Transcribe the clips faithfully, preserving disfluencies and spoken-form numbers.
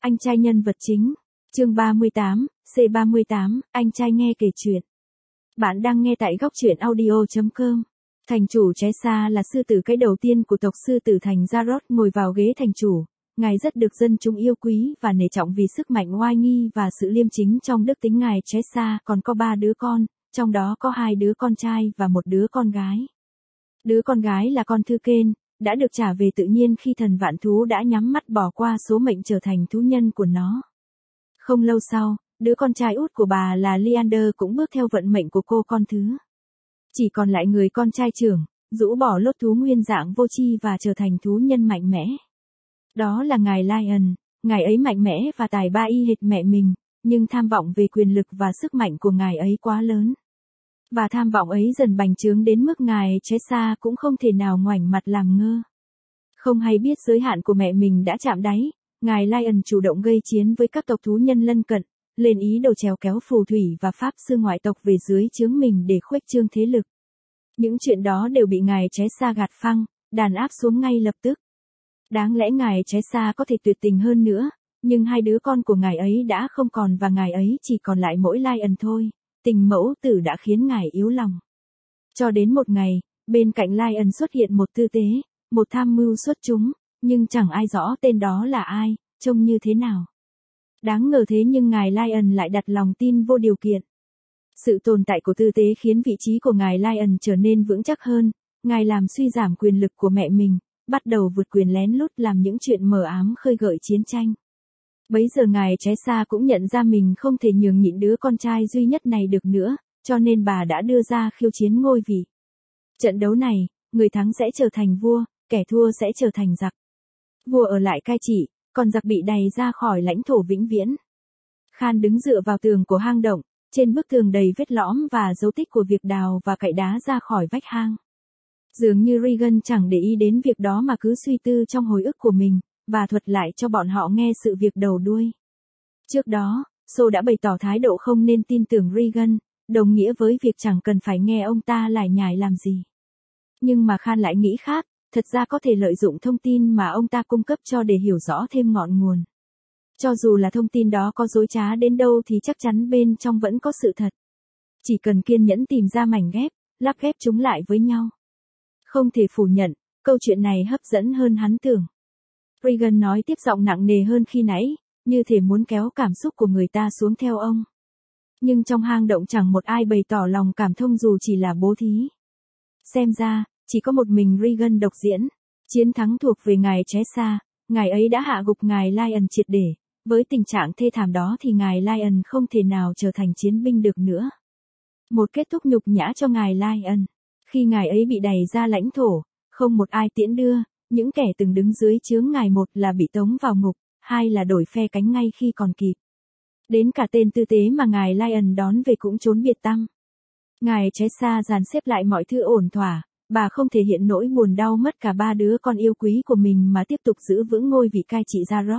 Anh trai nhân vật chính. Chương ba mươi tám, C ba mươi tám, anh trai nghe kể chuyện. Bạn đang nghe tại góc truyện audio chấm com. Thành chủ Chesa là sư tử cái đầu tiên của tộc sư tử thành Jarod ngồi vào ghế thành chủ. Ngài rất được dân chúng yêu quý và nể trọng vì sức mạnh oai nghi và sự liêm chính trong đức tính ngài Chesa còn có ba đứa con, trong đó có hai đứa con trai và một đứa con gái. Đứa con gái là con thư kên, đã được trả về tự nhiên khi thần vạn thú đã nhắm mắt bỏ qua số mệnh trở thành thú nhân của nó. Không lâu sau, đứa con trai út của bà là Leander cũng bước theo vận mệnh của cô con thứ. Chỉ còn lại người con trai trưởng, rũ bỏ lốt thú nguyên dạng vô tri và trở thành thú nhân mạnh mẽ. Đó là ngài Lion, ngài ấy mạnh mẽ và tài ba y hệt mẹ mình, nhưng tham vọng về quyền lực và sức mạnh của ngài ấy quá lớn. Và tham vọng ấy dần bành trướng đến mức ngài Chesa cũng không thể nào ngoảnh mặt làm ngơ. Không hay biết giới hạn của mẹ mình đã chạm đáy, ngài Lion chủ động gây chiến với các tộc thú nhân lân cận, lên ý đồ trèo kéo phù thủy và pháp sư ngoại tộc về dưới trướng mình để khuếch trương thế lực. Những chuyện đó đều bị ngài Chesa gạt phăng, đàn áp xuống ngay lập tức. Đáng lẽ ngài Chesa có thể tuyệt tình hơn nữa, nhưng hai đứa con của ngài ấy đã không còn và ngài ấy chỉ còn lại mỗi Lion thôi. Tình mẫu tử đã khiến ngài yếu lòng. Cho đến một ngày, bên cạnh Lion xuất hiện một tư tế, một tham mưu xuất chúng, nhưng chẳng ai rõ tên đó là ai, trông như thế nào. Đáng ngờ thế nhưng ngài Lion lại đặt lòng tin vô điều kiện. Sự tồn tại của tư tế khiến vị trí của ngài Lion trở nên vững chắc hơn, ngài làm suy giảm quyền lực của mẹ mình, bắt đầu vượt quyền lén lút làm những chuyện mờ ám khơi gợi chiến tranh. Bấy giờ ngài Chesa cũng nhận ra mình không thể nhường nhịn đứa con trai duy nhất này được nữa, cho nên bà đã đưa ra khiêu chiến ngôi vị. Trận đấu này, người thắng sẽ trở thành vua, kẻ thua sẽ trở thành giặc. Vua ở lại cai trị, còn giặc bị đày ra khỏi lãnh thổ vĩnh viễn. Khan đứng dựa vào tường của hang động, trên bức tường đầy vết lõm và dấu tích của việc đào và cậy đá ra khỏi vách hang. Dường như Regan chẳng để ý đến việc đó mà cứ suy tư trong hồi ức của mình, và thuật lại cho bọn họ nghe sự việc đầu đuôi. Trước đó, Sô đã bày tỏ thái độ không nên tin tưởng Regan, đồng nghĩa với việc chẳng cần phải nghe ông ta lải nhải làm gì. Nhưng mà Khan lại nghĩ khác, thật ra có thể lợi dụng thông tin mà ông ta cung cấp cho để hiểu rõ thêm ngọn nguồn. Cho dù là thông tin đó có dối trá đến đâu thì chắc chắn bên trong vẫn có sự thật. Chỉ cần kiên nhẫn tìm ra mảnh ghép, lắp ghép chúng lại với nhau. Không thể phủ nhận, câu chuyện này hấp dẫn hơn hắn tưởng. Regan nói tiếp giọng nặng nề hơn khi nãy, như thể muốn kéo cảm xúc của người ta xuống theo ông. Nhưng trong hang động chẳng một ai bày tỏ lòng cảm thông dù chỉ là bố thí. Xem ra, chỉ có một mình Regan độc diễn. Chiến thắng thuộc về ngài Chesa, ngài ấy đã hạ gục ngài Lion triệt để. Với tình trạng thê thảm đó thì ngài Lion không thể nào trở thành chiến binh được nữa. Một kết thúc nhục nhã cho ngài Lion. Khi ngài ấy bị đày ra lãnh thổ, không một ai tiễn đưa. Những kẻ từng đứng dưới chướng ngài một là bị tống vào ngục, hai là đổi phe cánh ngay khi còn kịp. Đến cả tên tư tế mà ngài Lion đón về cũng trốn biệt tăm. Ngài Chesa dàn xếp lại mọi thứ ổn thỏa, bà không thể hiện nỗi buồn đau mất cả ba đứa con yêu quý của mình mà tiếp tục giữ vững ngôi vị cai trị Jarod.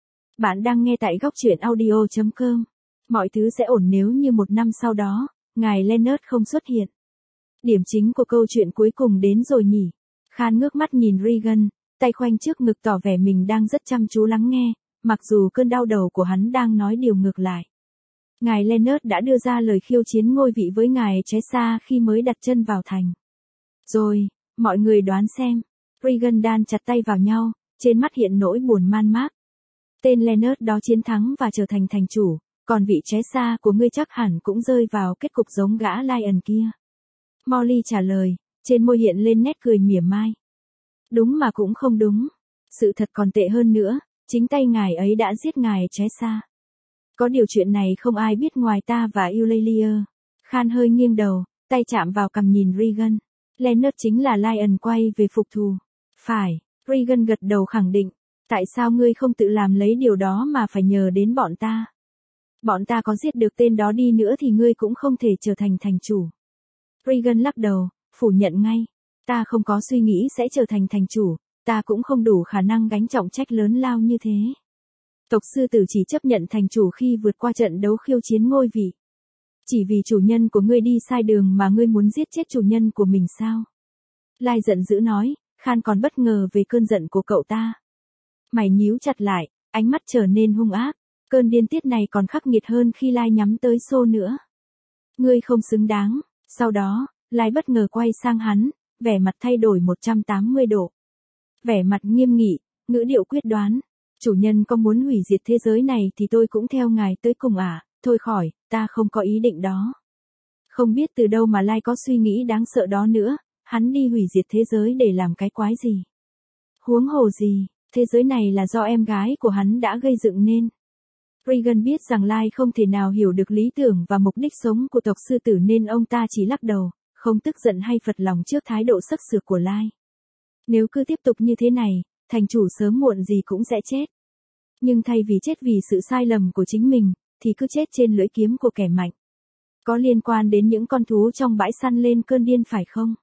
Bạn đang nghe tại góc truyện audio chấm com. Mọi thứ sẽ ổn nếu như một năm sau đó, ngài Leonard không xuất hiện. Điểm chính của câu chuyện cuối cùng đến rồi nhỉ? Khan ngước mắt nhìn Regan, tay khoanh trước ngực tỏ vẻ mình đang rất chăm chú lắng nghe, mặc dù cơn đau đầu của hắn đang nói điều ngược lại. Ngài Leonard đã đưa ra lời khiêu chiến ngôi vị với ngài Chesa khi mới đặt chân vào thành. Rồi, mọi người đoán xem. Regan đan chặt tay vào nhau, trên mắt hiện nỗi buồn man mác. Tên Leonard đó chiến thắng và trở thành thành chủ, còn vị Chesa của ngươi chắc hẳn cũng rơi vào kết cục giống gã Lion kia. Molly trả lời, trên môi hiện lên nét cười mỉa mai. Đúng mà cũng không đúng. Sự thật còn tệ hơn nữa, chính tay ngài ấy đã giết ngài Chesa. Có điều chuyện này không ai biết ngoài ta và Eulalia. Khan hơi nghiêng đầu, tay chạm vào cằm nhìn Regan. Leonard chính là Lion quay về phục thù. Phải, Regan gật đầu khẳng định. Tại sao ngươi không tự làm lấy điều đó mà phải nhờ đến bọn ta? Bọn ta có giết được tên đó đi nữa thì ngươi cũng không thể trở thành thành chủ. Regan lắc đầu, phủ nhận ngay. Ta không có suy nghĩ sẽ trở thành thành chủ, ta cũng không đủ khả năng gánh trọng trách lớn lao như thế. Tộc sư tử chỉ chấp nhận thành chủ khi vượt qua trận đấu khiêu chiến ngôi vị. Chỉ vì chủ nhân của ngươi đi sai đường mà ngươi muốn giết chết chủ nhân của mình sao? Lai giận dữ nói, Khan còn bất ngờ về cơn giận của cậu ta. Mày nhíu chặt lại, ánh mắt trở nên hung ác, cơn điên tiết này còn khắc nghiệt hơn khi Lai nhắm tới Sô nữa. Ngươi không xứng đáng, sau đó, Lai bất ngờ quay sang hắn, vẻ mặt thay đổi một trăm tám mươi độ. Vẻ mặt nghiêm nghị, ngữ điệu quyết đoán, chủ nhân có muốn hủy diệt thế giới này thì tôi cũng theo ngài tới cùng à, thôi khỏi, ta không có ý định đó. Không biết từ đâu mà Lai có suy nghĩ đáng sợ đó nữa, hắn đi hủy diệt thế giới để làm cái quái gì. Huống hồ gì, thế giới này là do em gái của hắn đã gây dựng nên. Regan biết rằng Lai không thể nào hiểu được lý tưởng và mục đích sống của tộc sư tử nên ông ta chỉ lắc đầu, không tức giận hay phật lòng trước thái độ sắc sược của Lai. Nếu cứ tiếp tục như thế này, thành chủ sớm muộn gì cũng sẽ chết. Nhưng thay vì chết vì sự sai lầm của chính mình, thì cứ chết trên lưỡi kiếm của kẻ mạnh. Có liên quan đến những con thú trong bãi săn lên cơn điên phải không?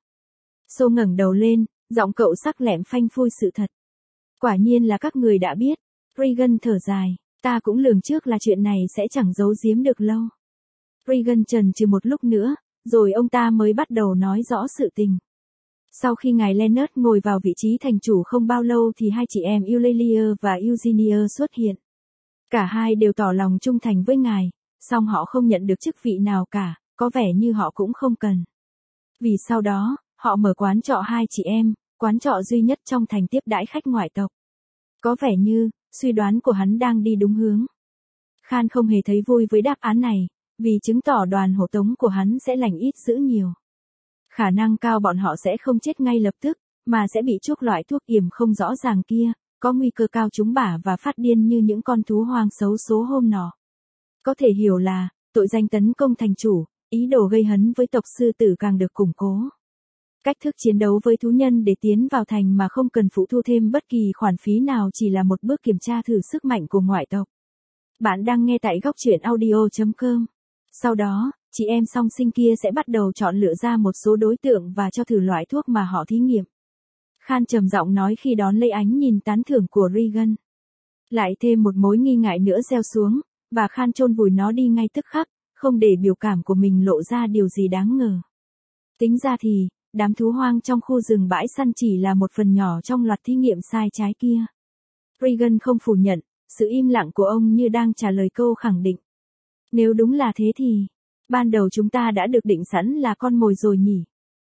Sô ngẩng đầu lên, giọng cậu sắc lẹm phanh phui sự thật. Quả nhiên là các người đã biết. Regan thở dài, ta cũng lường trước là chuyện này sẽ chẳng giấu giếm được lâu. Regan chần chừ một lúc nữa, rồi ông ta mới bắt đầu nói rõ sự tình. Sau khi ngài Leonard ngồi vào vị trí thành chủ không bao lâu thì hai chị em Eulalia và Eugenia xuất hiện. Cả hai đều tỏ lòng trung thành với ngài, song họ không nhận được chức vị nào cả, có vẻ như họ cũng không cần. Vì sau đó, họ mở quán trọ hai chị em, quán trọ duy nhất trong thành tiếp đãi khách ngoại tộc. Có vẻ như, suy đoán của hắn đang đi đúng hướng. Khan không hề thấy vui với đáp án này, vì chứng tỏ đoàn hộ tống của hắn sẽ lành ít dữ nhiều. Khả năng cao bọn họ sẽ không chết ngay lập tức, mà sẽ bị chuốc loại thuốc yểm không rõ ràng kia, có nguy cơ cao trúng bả và phát điên như những con thú hoang xấu số hôm nọ. Có thể hiểu là, tội danh tấn công thành chủ, ý đồ gây hấn với tộc sư tử càng được củng cố. Cách thức chiến đấu với thú nhân để tiến vào thành mà không cần phụ thu thêm bất kỳ khoản phí nào chỉ là một bước kiểm tra thử sức mạnh của ngoại tộc. Bạn đang nghe tại góc truyện audio chấm com. Sau đó, chị em song sinh kia sẽ bắt đầu chọn lựa ra một số đối tượng và cho thử loại thuốc mà họ thí nghiệm. Khan trầm giọng nói khi đón lấy ánh nhìn tán thưởng của Regan. Lại thêm một mối nghi ngại nữa gieo xuống, và Khan chôn vùi nó đi ngay tức khắc, không để biểu cảm của mình lộ ra điều gì đáng ngờ. Tính ra thì, đám thú hoang trong khu rừng bãi săn chỉ là một phần nhỏ trong loạt thí nghiệm sai trái kia. Regan không phủ nhận, sự im lặng của ông như đang trả lời câu khẳng định. Nếu đúng là thế thì, ban đầu chúng ta đã được định sẵn là con mồi rồi nhỉ?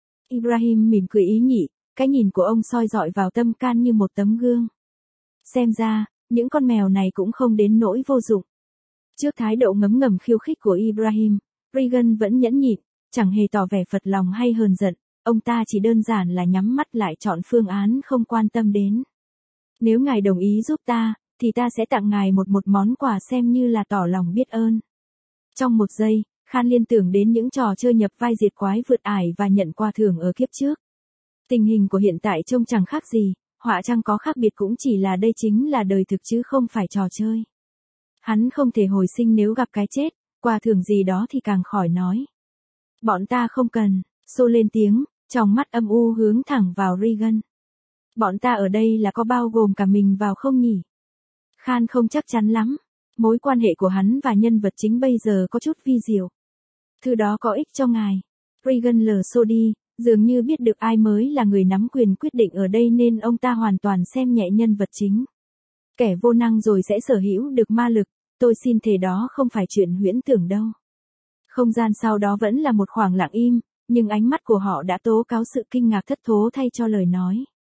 Ibrahim mỉm cười ý nhị, cái nhìn của ông soi dọi vào tâm can như một tấm gương. Xem ra, những con mèo này cũng không đến nỗi vô dụng. Trước thái độ ngấm ngầm khiêu khích của Ibrahim, Regan vẫn nhẫn nhịn, chẳng hề tỏ vẻ phật lòng hay hờn giận, ông ta chỉ đơn giản là nhắm mắt lại chọn phương án không quan tâm đến. Nếu ngài đồng ý giúp ta, thì ta sẽ tặng ngài một một món quà xem như là tỏ lòng biết ơn. Trong một giây, Khan liên tưởng đến những trò chơi nhập vai diệt quái vượt ải và nhận quà thưởng ở kiếp trước. Tình hình của hiện tại trông chẳng khác gì, họa chăng có khác biệt cũng chỉ là đây chính là đời thực chứ không phải trò chơi. Hắn không thể hồi sinh nếu gặp cái chết, quà thưởng gì đó thì càng khỏi nói. Bọn ta không cần, Sô lên tiếng, trong mắt âm u hướng thẳng vào Regan. Bọn ta ở đây là có bao gồm cả mình vào không nhỉ? Khan không chắc chắn lắm, mối quan hệ của hắn và nhân vật chính bây giờ có chút vi diệu. Thứ đó có ích cho ngài. Regan lờ Sô đi, dường như biết được ai mới là người nắm quyền quyết định ở đây nên ông ta hoàn toàn xem nhẹ nhân vật chính. Kẻ vô năng rồi sẽ sở hữu được ma lực, tôi xin thề đó không phải chuyện huyễn tưởng đâu. Không gian sau đó vẫn là một khoảng lặng im, nhưng ánh mắt của họ đã tố cáo sự kinh ngạc thất thố thay cho lời nói.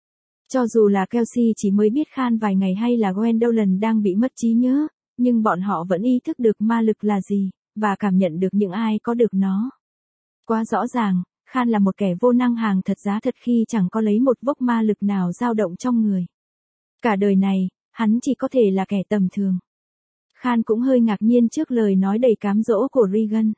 Cho dù là Kelsey chỉ mới biết Khan vài ngày hay là Gwendolyn đang bị mất trí nhớ, nhưng bọn họ vẫn ý thức được ma lực là gì, và cảm nhận được những ai có được nó. Quá rõ ràng, Khan là một kẻ vô năng hàng thật giá thật khi chẳng có lấy một vốc ma lực nào dao động trong người. Cả đời này, hắn chỉ có thể là kẻ tầm thường. Khan cũng hơi ngạc nhiên trước lời nói đầy cám dỗ của Regan.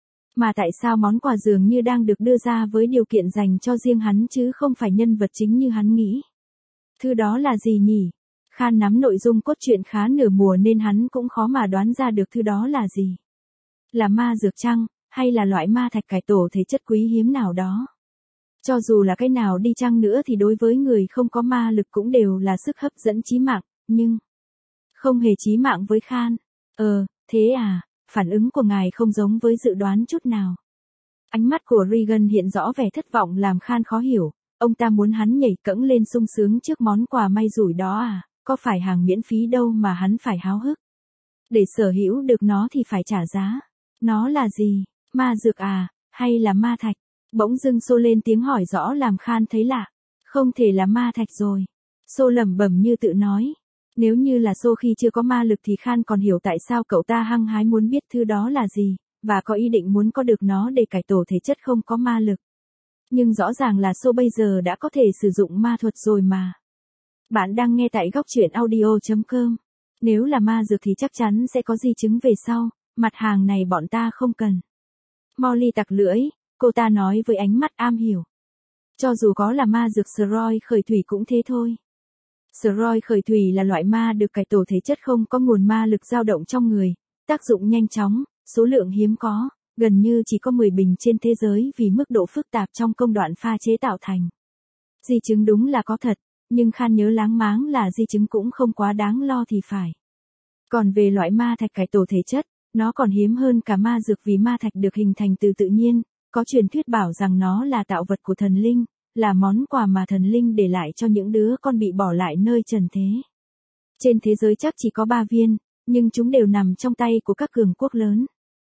Mà tại sao món quà dường như đang được đưa ra với điều kiện dành cho riêng hắn chứ không phải nhân vật chính như hắn nghĩ. Thứ đó là gì nhỉ? Khan nắm nội dung cốt truyện khá nửa mùa nên hắn cũng khó mà đoán ra được thứ đó là gì. Là ma dược chăng, hay là loại ma thạch cải tổ thể chất quý hiếm nào đó? Cho dù là cái nào đi chăng nữa thì đối với người không có ma lực cũng đều là sức hấp dẫn chí mạng, nhưng không hề chí mạng với Khan. Ờ, thế à, phản ứng của ngài không giống với dự đoán chút nào. Ánh mắt của Regan hiện rõ vẻ thất vọng làm Khan khó hiểu, ông ta muốn hắn nhảy cẫng lên sung sướng trước món quà may rủi đó à? có phải hàng miễn phí đâu mà hắn phải háo hức. Để sở hữu được nó thì phải trả giá. Nó là gì? Ma dược à, hay là ma thạch? Bỗng dưng Xô lên tiếng hỏi rõ làm Khan thấy lạ. Không thể là ma thạch rồi. Xô lẩm bẩm như tự nói. Nếu như là Xô khi chưa có ma lực thì Khan còn hiểu tại sao cậu ta hăng hái muốn biết thứ đó là gì, và có ý định muốn có được nó để cải tổ thể chất không có ma lực. Nhưng rõ ràng là Xô bây giờ đã có thể sử dụng ma thuật rồi mà. Bạn đang nghe tại góc truyện audio chấm com. Nếu là ma dược thì chắc chắn sẽ có di chứng về sau, mặt hàng này bọn ta không cần. Molly tặc lưỡi, cô ta nói với ánh mắt am hiểu. Cho dù có là ma dược steroid khởi thủy cũng thế thôi. Steroid khởi thủy là loại ma được cải tổ thể chất không có nguồn ma lực dao động trong người, tác dụng nhanh chóng, số lượng hiếm có, gần như chỉ có mười bình trên thế giới vì mức độ phức tạp trong công đoạn pha chế tạo thành. Di chứng đúng là có thật, nhưng Khan nhớ láng máng là di chứng cũng không quá đáng lo thì phải. Còn về loại ma thạch cải tổ thể chất, nó còn hiếm hơn cả ma dược vì ma thạch được hình thành từ tự nhiên, có truyền thuyết bảo rằng nó là tạo vật của thần linh, là món quà mà thần linh để lại cho những đứa con bị bỏ lại nơi trần thế. Trên thế giới chắc chỉ có ba viên, nhưng chúng đều nằm trong tay của các cường quốc lớn.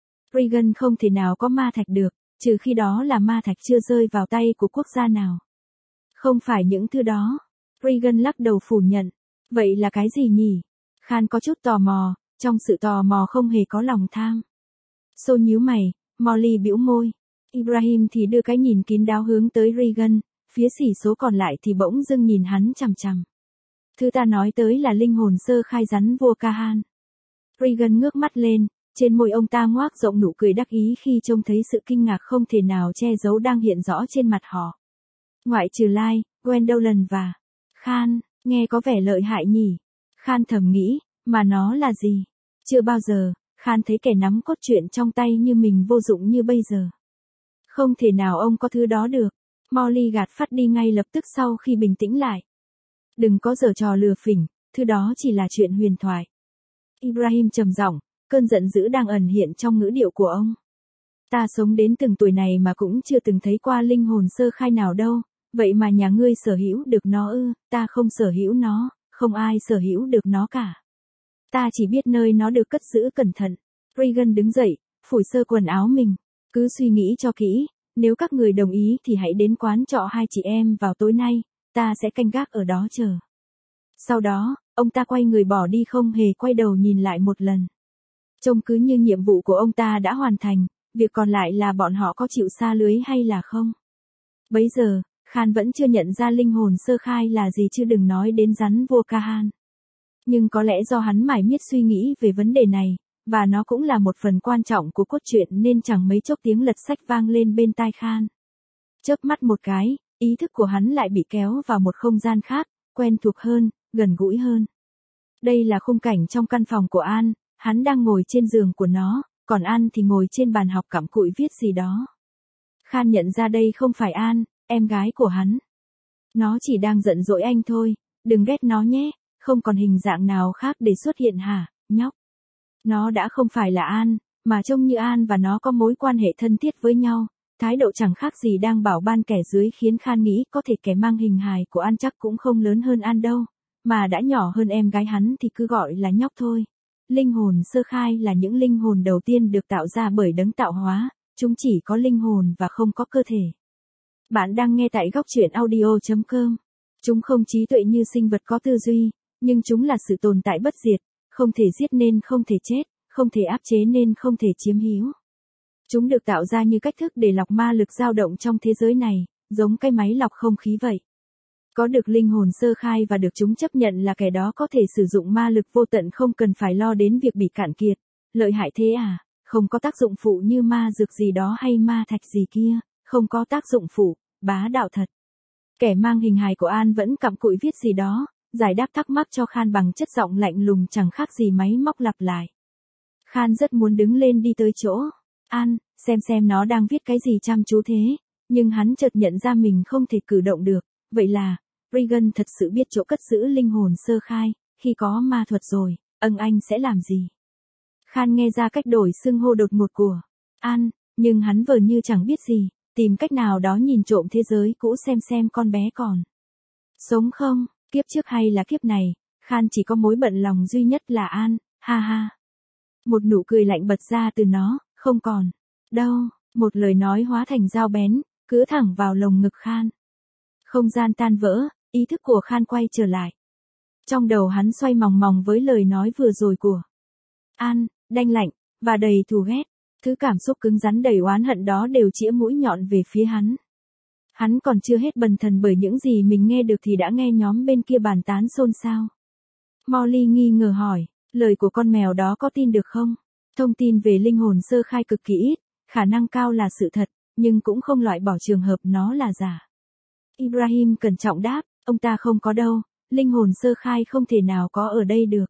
Regan không thể nào có ma thạch được, trừ khi đó là ma thạch chưa rơi vào tay của quốc gia nào. Không phải những thứ đó. Regan lắc đầu phủ nhận. Vậy là cái gì nhỉ? Khan có chút tò mò, trong sự tò mò không hề có lòng tham. Xô nhíu mày, Molly bĩu môi. Ibrahim thì đưa cái nhìn kín đáo hướng tới Regan, phía xỉ số còn lại thì bỗng dưng nhìn hắn chằm chằm. Thứ ta nói tới là linh hồn sơ khai rắn vua Kahan. Regan ngước mắt lên, trên môi ông ta ngoác rộng nụ cười đắc ý khi trông thấy sự kinh ngạc không thể nào che giấu đang hiện rõ trên mặt họ. Ngoại trừ Lai, Gwendolyn và Khan, nghe có vẻ lợi hại nhỉ? Khan thầm nghĩ, mà nó là gì? Chưa bao giờ, Khan thấy kẻ nắm cốt truyện trong tay như mình vô dụng như bây giờ. Không thể nào ông có thứ đó được. Molly gạt phắt đi ngay lập tức sau khi bình tĩnh lại. Đừng có giở trò lừa phỉnh, thứ đó chỉ là chuyện huyền thoại. Ibrahim trầm giọng, cơn giận dữ đang ẩn hiện trong ngữ điệu của ông. Ta sống đến từng tuổi này mà cũng chưa từng thấy qua linh hồn sơ khai nào đâu, vậy mà nhà ngươi sở hữu được nó ư? Ta không sở hữu nó, không ai sở hữu được nó cả. Ta chỉ biết nơi nó được cất giữ cẩn thận. Regan đứng dậy, phủi sơ quần áo mình. Cứ suy nghĩ cho kỹ, nếu các người đồng ý thì hãy đến quán trọ hai chị em vào tối nay, ta sẽ canh gác ở đó chờ. Sau đó, ông ta quay người bỏ đi không hề quay đầu nhìn lại một lần. Trông cứ như nhiệm vụ của ông ta đã hoàn thành, việc còn lại là bọn họ có chịu sa lưới hay là không. Bấy giờ, Khan vẫn chưa nhận ra linh hồn sơ khai là gì chứ đừng nói đến rắn vua Kahan. Nhưng có lẽ do hắn mải miết suy nghĩ về vấn đề này, và nó cũng là một phần quan trọng của cốt truyện nên chẳng mấy chốc tiếng lật sách vang lên bên tai Khan. Chớp mắt một cái, ý thức của hắn lại bị kéo vào một không gian khác, quen thuộc hơn, gần gũi hơn. Đây là khung cảnh trong căn phòng của An, hắn đang ngồi trên giường của nó, còn An thì ngồi trên bàn học cặm cụi viết gì đó. Khan nhận ra đây không phải An, em gái của hắn. Nó chỉ đang giận dỗi anh thôi, đừng ghét nó nhé, không còn hình dạng nào khác để xuất hiện hả, nhóc. Nó đã không phải là An, mà trông như An và nó có mối quan hệ thân thiết với nhau, thái độ chẳng khác gì đang bảo ban kẻ dưới khiến Khan nghĩ có thể kẻ mang hình hài của An chắc cũng không lớn hơn An đâu, mà đã nhỏ hơn em gái hắn thì cứ gọi là nhóc thôi. Linh hồn sơ khai là những linh hồn đầu tiên được tạo ra bởi đấng tạo hóa, chúng chỉ có linh hồn và không có cơ thể. Bạn đang nghe tại góc truyện audio chấm com. Chúng không trí tuệ như sinh vật có tư duy, nhưng chúng là sự tồn tại bất diệt, không thể giết nên không thể chết, không thể áp chế nên không thể chiếm hữu. Chúng được tạo ra như cách thức để lọc ma lực dao động trong thế giới này, giống cái máy lọc không khí vậy. Có được linh hồn sơ khai và được chúng chấp nhận là kẻ đó có thể sử dụng ma lực vô tận không cần phải lo đến việc bị cạn kiệt. Lợi hại thế à, không có tác dụng phụ như ma dược gì đó hay ma thạch gì kia, không có tác dụng phụ, bá đạo thật. Kẻ mang hình hài của An vẫn cặm cụi viết gì đó, giải đáp thắc mắc cho Khan bằng chất giọng lạnh lùng chẳng khác gì máy móc lặp lại. Khan rất muốn đứng lên đi tới chỗ An, xem xem nó đang viết cái gì chăm chú thế, nhưng hắn chợt nhận ra mình không thể cử động được, vậy là, Regan thật sự biết chỗ cất giữ linh hồn sơ khai, khi có ma thuật rồi, âng anh sẽ làm gì? Khan nghe ra cách đổi xưng hô đột ngột của An, nhưng hắn vờ như chẳng biết gì, tìm cách nào đó nhìn trộm thế giới cũ xem xem con bé còn sống không, kiếp trước hay là kiếp này, Khan chỉ có mối bận lòng duy nhất là An, ha ha. Một nụ cười lạnh bật ra từ nó, không còn. Đâu, một lời nói hóa thành dao bén, cứa thẳng vào lồng ngực Khan. Không gian tan vỡ, ý thức của Khan quay trở lại. Trong đầu hắn xoay mòng mòng với lời nói vừa rồi của An, đanh lạnh, và đầy thù ghét. Thứ cảm xúc cứng rắn đầy oán hận đó đều chĩa mũi nhọn về phía hắn. Hắn còn chưa hết bần thần bởi những gì mình nghe được thì đã nghe nhóm bên kia bàn tán xôn xao. Molly nghi ngờ hỏi, lời của con mèo đó có tin được không? Thông tin về linh hồn sơ khai cực kỳ ít, khả năng cao là sự thật, nhưng cũng không loại bỏ trường hợp nó là giả. Ibrahim cẩn trọng đáp, ông ta không có đâu, linh hồn sơ khai không thể nào có ở đây được.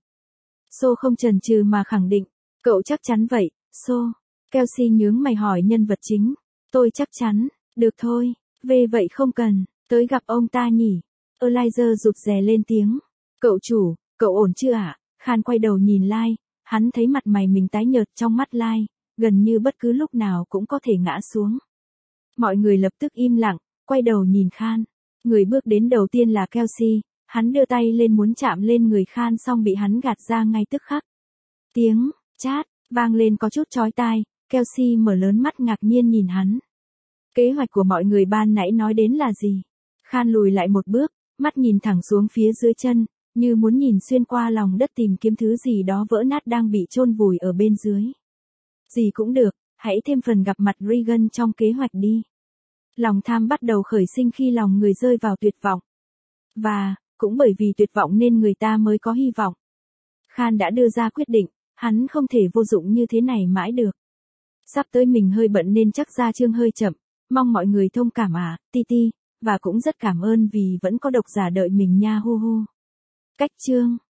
So không chần chừ mà khẳng định, cậu chắc chắn vậy, So. Kelsey nhướng mày hỏi nhân vật chính, tôi chắc chắn, được thôi, về vậy không cần, tới gặp ông ta nhỉ. Elijah rụt rè lên tiếng, cậu chủ, cậu ổn chưa ạ? Khan quay đầu nhìn Lai, hắn thấy mặt mày mình tái nhợt trong mắt Lai, gần như bất cứ lúc nào cũng có thể ngã xuống. Mọi người lập tức im lặng, quay đầu nhìn Khan. Người bước đến đầu tiên là Kelsey, hắn đưa tay lên muốn chạm lên người Khan xong bị hắn gạt ra ngay tức khắc. Tiếng chát vang lên có chút chói tai, Kelsey mở lớn mắt ngạc nhiên nhìn hắn. Kế hoạch của mọi người ban nãy nói đến là gì? Khan lùi lại một bước, mắt nhìn thẳng xuống phía dưới chân, như muốn nhìn xuyên qua lòng đất tìm kiếm thứ gì đó vỡ nát đang bị chôn vùi ở bên dưới. Gì cũng được, hãy thêm phần gặp mặt Regan trong kế hoạch đi. Lòng tham bắt đầu khởi sinh khi lòng người rơi vào tuyệt vọng. Và, cũng bởi vì tuyệt vọng nên người ta mới có hy vọng. Khan đã đưa ra quyết định, hắn không thể vô dụng như thế này mãi được. Sắp tới mình hơi bận nên chắc ra chương hơi chậm, mong mọi người thông cảm à, Titi, và cũng rất cảm ơn vì vẫn có độc giả đợi mình nha hu hu. Cách chương